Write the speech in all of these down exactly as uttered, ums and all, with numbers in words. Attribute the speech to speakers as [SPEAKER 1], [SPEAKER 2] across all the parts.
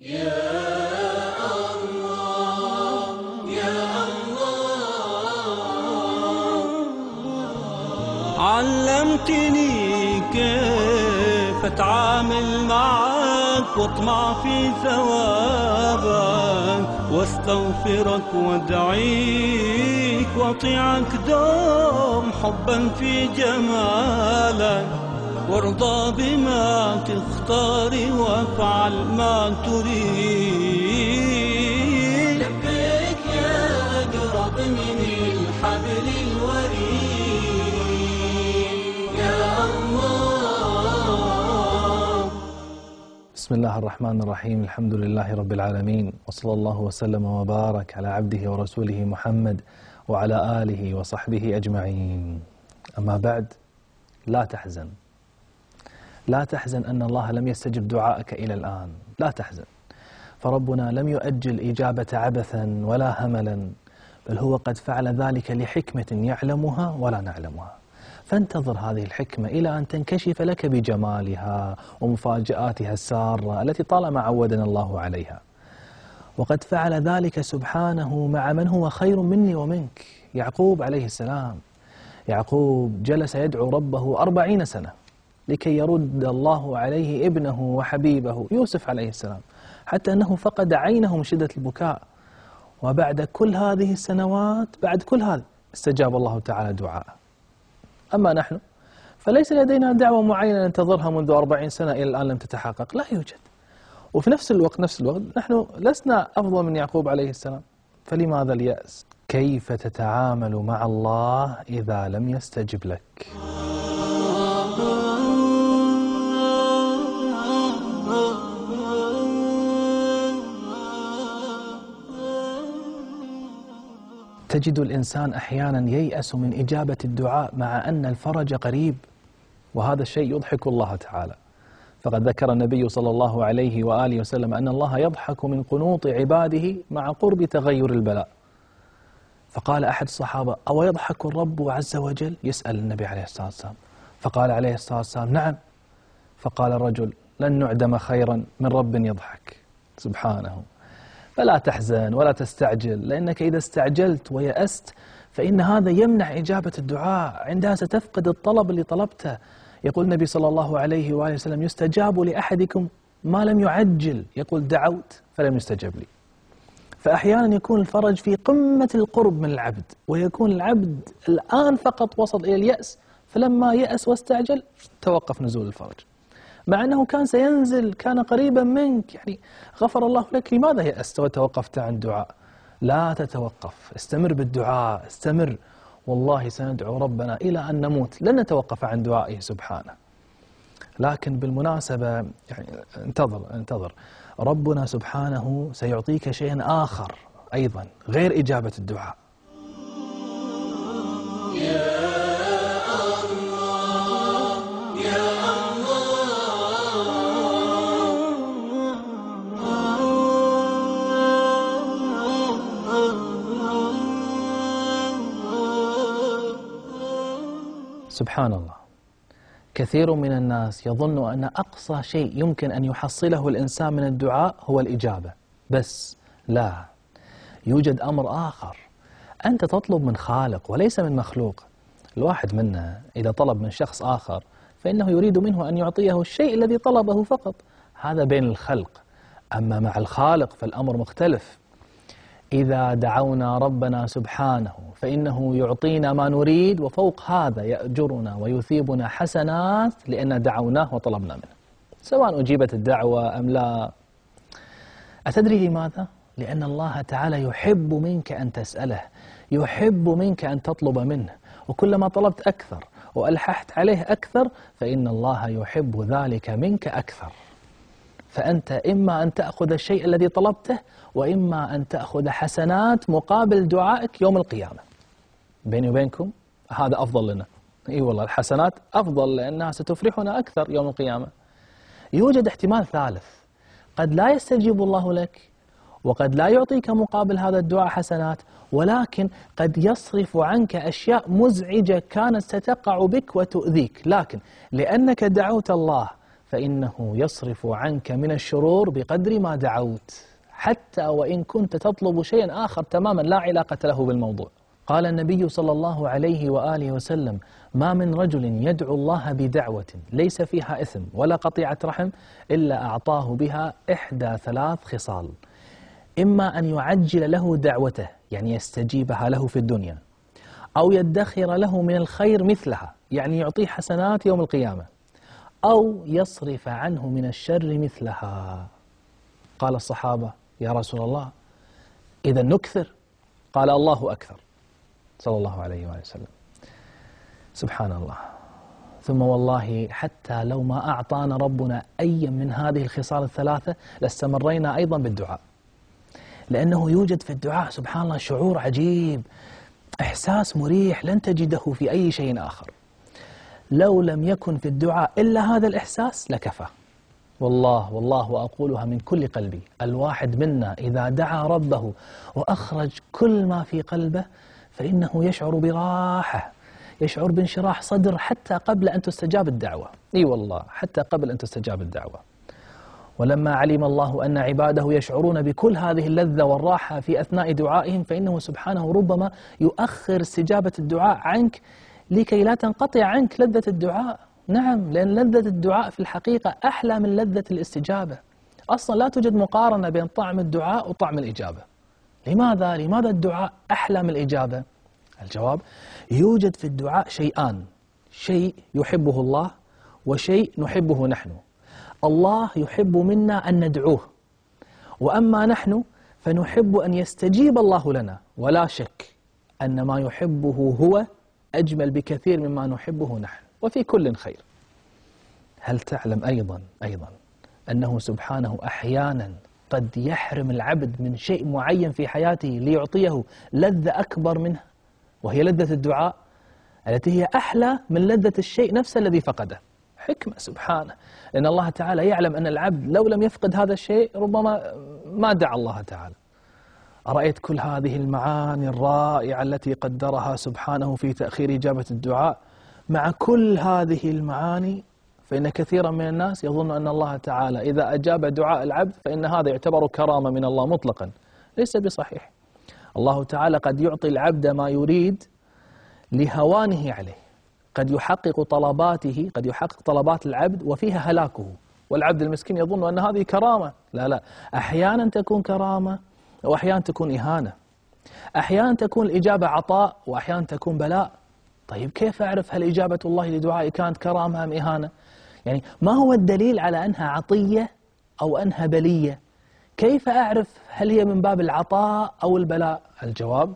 [SPEAKER 1] يا الله يا الله، علمتني كيف اتعامل معك واطمع في ثوابك، واستغفرك وادعيك واطيعك دوم حبا في جمالك، وارضى بما تختاري وافعل ما تريد. لبيك يا أقرب من الحبل الوريد يا الله.
[SPEAKER 2] بسم الله الرحمن الرحيم، الحمد لله رب العالمين، وصلى الله وسلم وبارك على عبده ورسوله محمد وعلى آله وصحبه أجمعين. أما بعد، لا تحزن لا تحزن أن الله لم يستجب دعائك إلى الآن، لا تحزن، فربنا لم يؤجل إجابة عبثا ولا هملا، بل هو قد فعل ذلك لحكمة يعلمها ولا نعلمها، فانتظر هذه الحكمة إلى أن تنكشف لك بجمالها ومفاجآتها السارة التي طالما عودنا الله عليها. وقد فعل ذلك سبحانه مع من هو خير مني ومنك، يعقوب عليه السلام. يعقوب جلس يدعو ربه أربعين سنة لكي يرد الله عليه ابنه وحبيبه يوسف عليه السلام، حتى أنه فقد عينه من شدة البكاء. وبعد كل هذه السنوات، بعد كل هذا، استجاب الله تعالى دعاءه. أما نحن فليس لدينا دعوة معينة ننتظرها منذ أربعين سنة إلى الآن لم تتحقق، لا يوجد. وفي نفس الوقت نفس الوقت نحن لسنا أفضل من يعقوب عليه السلام، فلماذا اليأس؟ كيف تتعامل مع الله إذا لم يستجب لك؟ تجد الإنسان أحيانا ييأس من إجابة الدعاء مع أن الفرج قريب، وهذا الشيء يضحك الله تعالى. فقد ذكر النبي صلى الله عليه وآله وسلم أن الله يضحك من قنوط عباده مع قرب تغير البلاء. فقال أحد الصحابة: أو يضحك الرب عز وجل؟ يسأل النبي عليه الصلاة والسلام، فقال عليه الصلاة والسلام: نعم. فقال الرجل: لن نعدم خيرا من رب يضحك سبحانه. فلا تحزن ولا تستعجل، لأنك إذا استعجلت ويأست فإن هذا يمنع إجابة الدعاء، عندها ستفقد الطلب اللي طلبته. يقول النبي صلى الله عليه وآله وسلم: يستجاب لأحدكم ما لم يعجل، يقول دعوت فلم يستجب لي. فأحيانا يكون الفرج في قمة القرب من العبد، ويكون العبد الآن فقط وصل إلى اليأس، فلما يأس واستعجل توقف نزول الفرج، مع أنه كان سينزل، كان قريبا منك، يعني غفر الله لك، لماذا يأست وتوقفت عن الدعاء؟ لا تتوقف، استمر بالدعاء، استمر، والله سندعو ربنا إلى أن نموت، لن نتوقف عن دعائه سبحانه. لكن بالمناسبة يعني انتظر انتظر ربنا سبحانه سيعطيك شيئا آخر أيضا غير إجابة الدعاء. سبحان الله، كثير من الناس يظن أن أقصى شيء يمكن أن يحصله الإنسان من الدعاء هو الإجابة، بس لا، يوجد أمر آخر. أنت تطلب من خالق وليس من مخلوق. الواحد منا إذا طلب من شخص آخر فإنه يريد منه أن يعطيه الشيء الذي طلبه فقط، هذا بين الخلق. أما مع الخالق فالأمر مختلف. إذا دعونا ربنا سبحانه فإنه يعطينا ما نريد، وفوق هذا يأجرنا ويثيبنا حسنات لأن دعوناه وطلبنا منه، سواء أجيبت الدعوة أم لا. أتدري لماذا؟ لأن الله تعالى يحب منك أن تسأله، يحب منك أن تطلب منه، وكلما طلبت أكثر وألححت عليه أكثر فإن الله يحب ذلك منك أكثر. فأنت إما أن تأخذ الشيء الذي طلبته، وإما أن تأخذ حسنات مقابل دعائك يوم القيامة. بيني وبينكم هذا أفضل لنا، إي والله الحسنات أفضل، لأنها ستفرحنا أكثر يوم القيامة. يوجد احتمال ثالث، قد لا يستجيب الله لك، وقد لا يعطيك مقابل هذا الدعاء حسنات، ولكن قد يصرف عنك أشياء مزعجة كانت ستقع بك وتؤذيك، لكن لأنك دعوت الله فإنه يصرف عنك من الشرور بقدر ما دعوت، حتى وإن كنت تطلب شيئا آخر تماما لا علاقة له بالموضوع. قال النبي صلى الله عليه وآله وسلم: ما من رجل يدعو الله بدعوة ليس فيها إثم ولا قطيعة رحم إلا أعطاه بها إحدى ثلاث خصال: إما أن يعجل له دعوته، يعني يستجيبها له في الدنيا، أو يدخر له من الخير مثلها، يعني يعطيه حسنات يوم القيامة، أو يصرف عنه من الشر مثلها. قال الصحابة: يا رسول الله إذا نكثر؟ قال: الله أكثر، صلى الله عليه وآله وسلم. سبحان الله. ثم والله حتى لو ما أعطانا ربنا أي من هذه الخصال الثلاثة لاستمرينا أيضا بالدعاء، لأنه يوجد في الدعاء سبحان الله شعور عجيب، إحساس مريح لن تجده في أي شيء آخر. لو لم يكن في الدعاء إلا هذا الإحساس لكفى. والله والله وأقولها من كل قلبي، الواحد منا إذا دعا ربه وأخرج كل ما في قلبه فإنه يشعر براحة، يشعر بانشراح صدر حتى قبل أن تستجاب الدعوة. إي والله حتى قبل أن تستجاب الدعوة. ولما علم الله أن عباده يشعرون بكل هذه اللذة والراحة في أثناء دعائهم فإنه سبحانه ربما يؤخر استجابة الدعاء عنك لكي لا تنقطع عنك لذة الدعاء. نعم، لأن لذة الدعاء في الحقيقة أحلى من لذة الاستجابة. أصلا لا توجد مقارنة بين طعم الدعاء وطعم الإجابة. لماذا؟ لماذا الدعاء أحلى من الإجابة؟ الجواب: يوجد في الدعاء شيئان: شيء يحبه الله وشيء نحبه نحن. الله يحب منا أن ندعوه، وأما نحن فنحب أن يستجيب الله لنا، ولا شك أن ما يحبه هو أجمل بكثير مما نحبه نحن، وفي كل خير. هل تعلم أيضا أيضا أنه سبحانه أحيانا قد يحرم العبد من شيء معين في حياته ليعطيه لذة أكبر منه، وهي لذة الدعاء التي هي أحلى من لذة الشيء نفسه الذي فقده. حكمة سبحانه، لأن الله تعالى يعلم أن العبد لو لم يفقد هذا الشيء ربما ما دعا الله تعالى. أرأيت كل هذه المعاني الرائعة التي قدرها سبحانه في تأخير إجابة الدعاء؟ مع كل هذه المعاني فإن كثيرا من الناس يظن أن الله تعالى إذا أجاب دعاء العبد فإن هذا يعتبر كرامة من الله مطلقا. ليس بصحيح. الله تعالى قد يعطي العبد ما يريد لهوانه عليه، قد يحقق طلباته، قد يحقق طلبات العبد وفيها هلاكه، والعبد المسكين يظن أن هذه كرامة. لا لا، أحيانا تكون كرامة وأحيانا تكون إهانة، أحيانا تكون الإجابة عطاء وأحيانا تكون بلاء. طيب كيف أعرف هل إجابة الله لدعائي كانت كرامة أم إهانة؟ يعني ما هو الدليل على أنها عطية أو أنها بلية؟ كيف أعرف هل هي من باب العطاء أو البلاء؟ الجواب: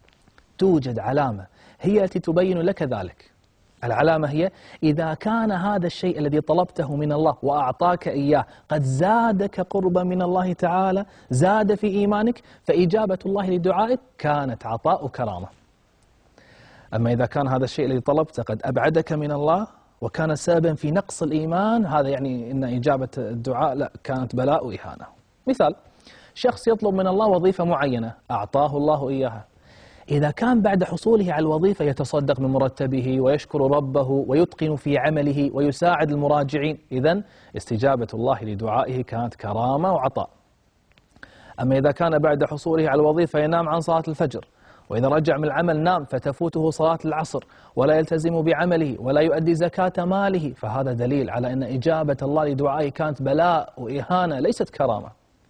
[SPEAKER 2] توجد علامة هي التي تبين لك ذلك. العلامة هي إذا كان هذا الشيء الذي طلبته من الله وأعطاك إياه قد زادك قربا من الله تعالى، زاد في إيمانك، فإجابة الله لدعائك كانت عطاء وكرامة. أما إذا كان هذا الشيء الذي طلبته قد أبعدك من الله وكان سببا في نقص الإيمان، هذا يعني إن إجابة الدعاء لا، كانت بلاء وإهانة. مثال: شخص يطلب من الله وظيفة معينة أعطاه الله إياها، إذا كان بعد حصوله على الوظيفة يتصدق من مرتبه ويشكر ربه ويتقن في عمله ويساعد المراجعين، إذن استجابة الله لدعائه كانت كرامة وعطاء. أما إذا كان بعد حصوله على الوظيفة ينام عن صلاة الفجر، وإذا رجع من العمل نام فتفوته صلاة العصر ولا يلتزم بعمله ولا يؤدي زكاة ماله، فهذا دليل على أن إجابة الله لدعائه كانت بلاء وإهانة ليست كرامة.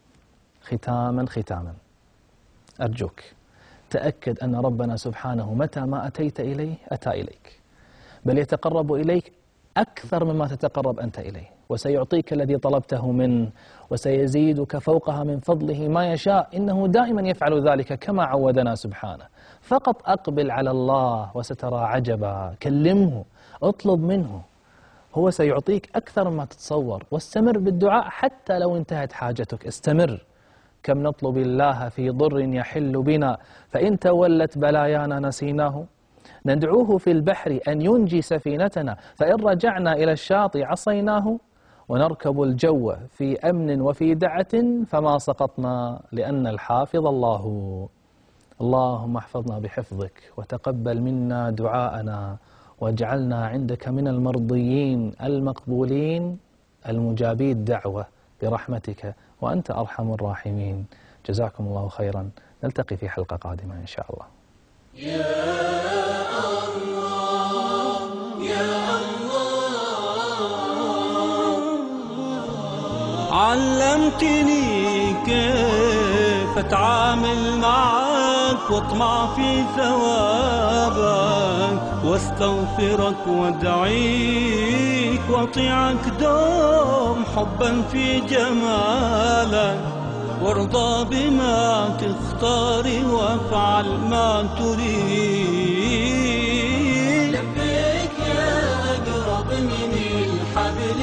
[SPEAKER 2] ختاما ختاما أرجوك تأكد أن ربنا سبحانه متى ما أتيت إليه أتى إليك، بل يتقرب إليك أكثر مما تتقرب أنت إليه، وسيعطيك الذي طلبته منه، وسيزيدك فوقها من فضله ما يشاء، إنه دائما يفعل ذلك كما عودنا سبحانه. فقط أقبل على الله وسترى عجبا، كلمه، اطلب منه، هو سيعطيك أكثر مما تتصور. واستمر بالدعاء حتى لو انتهت حاجتك، استمر. كم نطلب الله في ضر يحل بنا، فإن تولت بلايانا نسيناه، ندعوه في البحر أن ينجي سفينتنا، فإن رجعنا إلى الشاطئ عصيناه، ونركب الجو في أمن وفي دعة فما سقطنا لأن الحافظ الله. اللهم احفظنا بحفظك وتقبل منا دعاءنا واجعلنا عندك من المرضيين المقبولين المجابي الدعوة برحمتك وأنت أرحم الراحمين. جزاكم الله خيرا، نلتقي في حلقة قادمة إن شاء الله.
[SPEAKER 1] يا الله يا الله، علمتني كيف أتعامل معك واطمع في ثوابك، واستغفرك وادعيك واطيعك دوم حبا في جمالك، وارضى بما تختاري وافعل ما تريد. لبيك يا أقرب من الحبل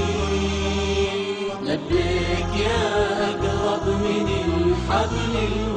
[SPEAKER 1] الوريد، لبيك يا أقرب من الحبل الوريد.